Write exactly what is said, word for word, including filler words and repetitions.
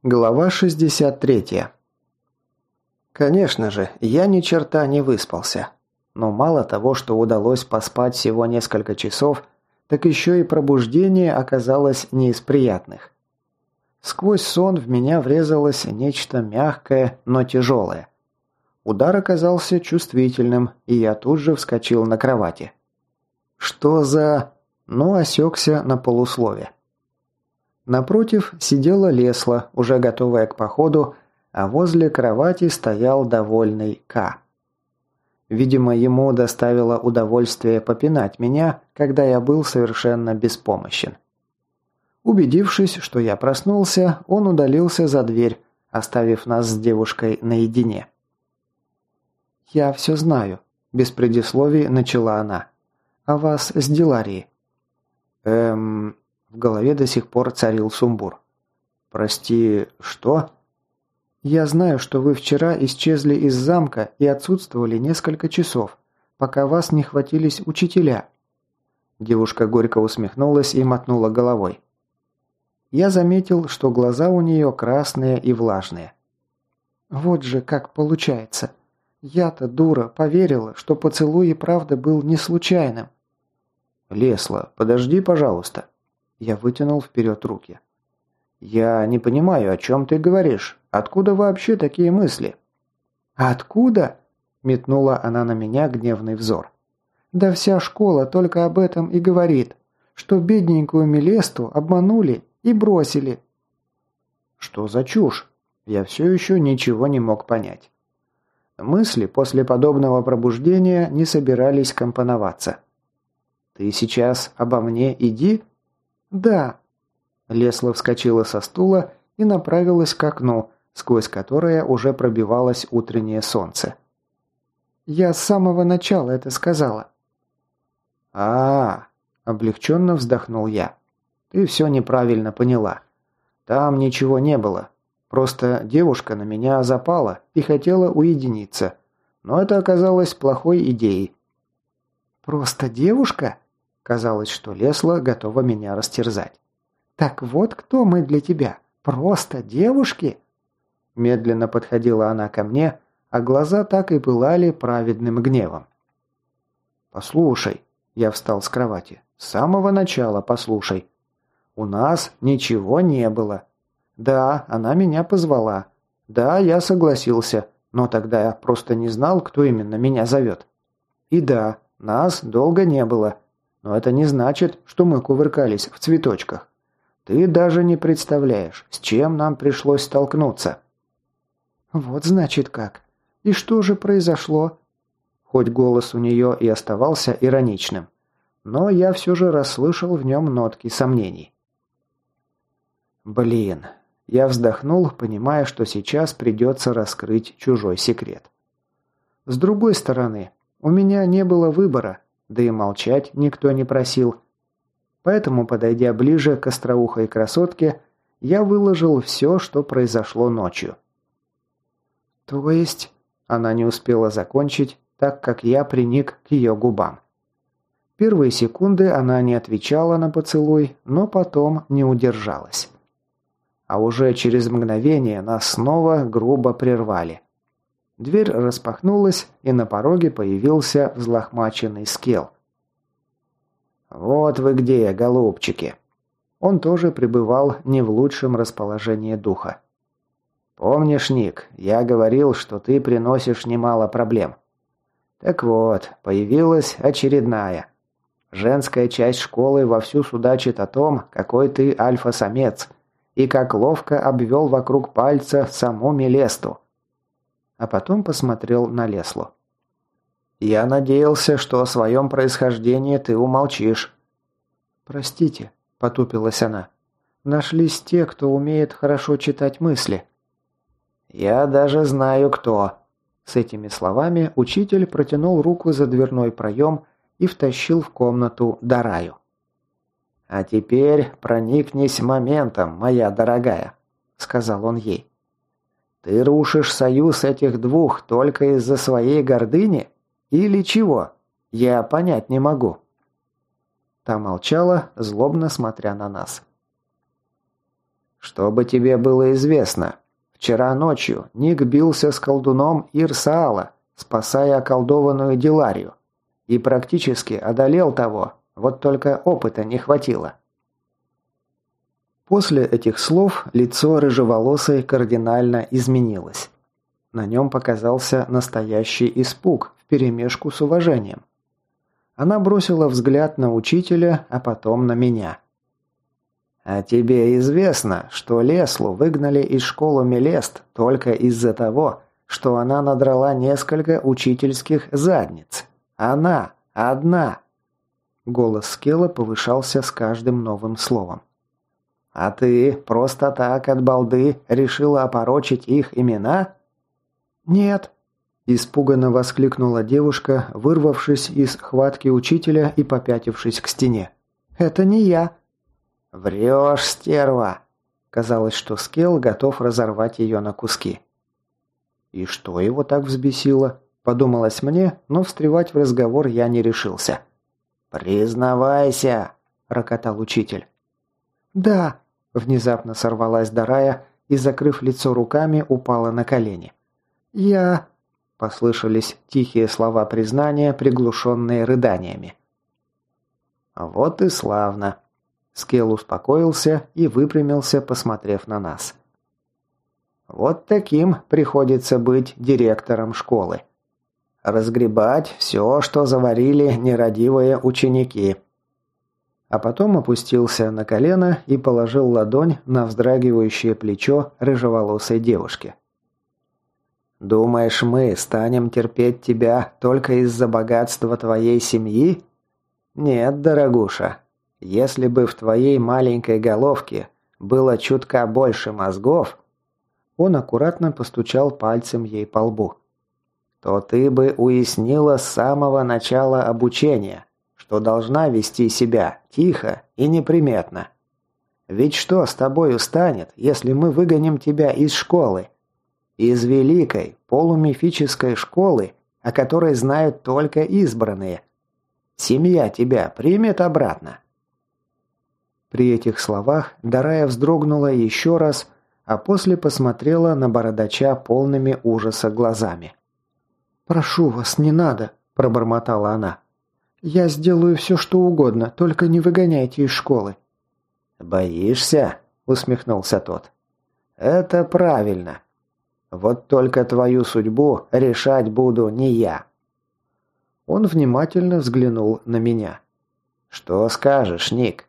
Глава шестьдесят третья. Конечно же, я ни черта не выспался. Но мало того, что удалось поспать всего несколько часов, так еще и пробуждение оказалось не из приятных. Сквозь сон в меня врезалось нечто мягкое, но тяжелое. Удар оказался чувствительным, и я тут же вскочил на кровати. Что за... Ну, осекся на полуслове. Напротив сидела Лесла, уже готовая к походу, а возле кровати стоял довольный К. Видимо, ему доставило удовольствие попинать меня, когда я был совершенно беспомощен. Убедившись, что я проснулся, он удалился за дверь, оставив нас с девушкой наедине. «Я все знаю», – без предисловий начала она. «О вас с Диларией». «Эм...» В голове до сих пор царил сумбур. «Прости, что?» «Я знаю, что вы вчера исчезли из замка и отсутствовали несколько часов, пока вас не хватились учителя». Девушка горько усмехнулась и мотнула головой. Я заметил, что глаза у нее красные и влажные. «Вот же как получается. Я-то, дура, поверила, что поцелуй и правда был не случайным». «Лесла, подожди, пожалуйста». Я вытянул вперед руки. «Я не понимаю, о чем ты говоришь. Откуда вообще такие мысли?» «Откуда?» – метнула она на меня гневный взор. «Да вся школа только об этом и говорит, что бедненькую Мелесту обманули и бросили». «Что за чушь?» Я все еще ничего не мог понять. Мысли после подобного пробуждения не собирались компоноваться. «Ты сейчас обо мне иди?» «Да». Лесла вскочила со стула и направилась к окну, сквозь которое уже пробивалось утреннее солнце. «Я с самого начала это сказала». А-а-а, облегченно вздохнул я. «Ты все неправильно поняла. Там ничего не было. Просто девушка на меня запала и хотела уединиться. Но это оказалось плохой идеей». «Просто девушка?» Казалось, что Лесла готова меня растерзать. «Так вот кто мы для тебя? Просто девушки?» Медленно подходила она ко мне, а глаза так и пылали праведным гневом. «Послушай», – я встал с кровати, – «с самого начала послушай. У нас ничего не было. Да, она меня позвала. Да, я согласился, но тогда я просто не знал, кто именно меня зовет. И да, нас долго не было. Но это не значит, что мы кувыркались в цветочках. Ты даже не представляешь, с чем нам пришлось столкнуться». «Вот значит как. И что же произошло?» Хоть голос у нее и оставался ироничным, но я все же расслышал в нем нотки сомнений. «Блин». Я вздохнул, понимая, что сейчас придется раскрыть чужой секрет. С другой стороны, у меня не было выбора. Да и молчать никто не просил. Поэтому, подойдя ближе к остроухой красотке, я выложил все, что произошло ночью. «То есть...» Она не успела закончить, так как я приник к ее губам. Первые секунды она не отвечала на поцелуй, но потом не удержалась. А уже через мгновение нас снова грубо прервали. Дверь распахнулась, и на пороге появился взлохмаченный Скел. «Вот вы где, голубчики!» Он тоже пребывал не в лучшем расположении духа. «Помнишь, Ник, я говорил, что ты приносишь немало проблем. Так вот, появилась очередная. Женская часть школы вовсю судачит о том, какой ты альфа-самец, и как ловко обвел вокруг пальца саму Мелесту». А потом посмотрел на Леслу. «Я надеялся, что о своем происхождении ты умолчишь». «Простите», – потупилась она. «Нашлись те, кто умеет хорошо читать мысли». «Я даже знаю, кто». С этими словами учитель протянул руку за дверной проем и втащил в комнату Дараю. «А теперь проникнись моментом, моя дорогая», – сказал он ей. «Ты рушишь союз этих двух только из-за своей гордыни? Или чего? Я понять не могу». Та молчала, злобно смотря на нас. Чтобы тебе было известно, вчера ночью Ник бился с колдуном Ирсаала, спасая околдованную Диларию. И практически одолел того, вот только опыта не хватило». После этих слов лицо рыжеволосой кардинально изменилось. На нем показался настоящий испуг вперемешку с уважением. Она бросила взгляд на учителя, а потом на меня. «А тебе известно, что Леслу выгнали из школы Мелест только из-за того, что она надрала несколько учительских задниц? Она одна!» Голос Скелла повышался с каждым новым словом. «А ты просто так от балды решила опорочить их имена?» «Нет!» – испуганно воскликнула девушка, вырвавшись из хватки учителя и попятившись к стене. «Это не я!» «Врешь, стерва!» Казалось, что Скелл готов разорвать ее на куски. «И что его так взбесило?» – подумалось мне, но встревать в разговор я не решился. «Признавайся!» – рокотал учитель. «Да!» – внезапно сорвалась Дарая и, закрыв лицо руками, упала на колени. «Я...» – послышались тихие слова признания, приглушенные рыданиями. «Вот и славно!» Скелл успокоился и выпрямился, посмотрев на нас. «Вот таким приходится быть директором школы. Разгребать все, что заварили нерадивые ученики». А потом опустился на колено и положил ладонь на вздрагивающее плечо рыжеволосой девушки. «Думаешь, мы станем терпеть тебя только из-за богатства твоей семьи? Нет, дорогуша. Если бы в твоей маленькой головке было чутка больше мозгов...» Он аккуратно постучал пальцем ей по лбу. «То ты бы уяснила с самого начала обучения, что должна вести себя тихо и неприметно. Ведь что с тобою станет, если мы выгоним тебя из школы? Из великой, полумифической школы, о которой знают только избранные. Семья тебя примет обратно?» При этих словах Дарая вздрогнула еще раз, а после посмотрела на бородача полными ужаса глазами. «Прошу вас, не надо», – пробормотала она. «Я сделаю все, что угодно, только не выгоняйте из школы». «Боишься?» – усмехнулся тот. «Это правильно. Вот только твою судьбу решать буду не я». Он внимательно взглянул на меня. «Что скажешь, Ник?»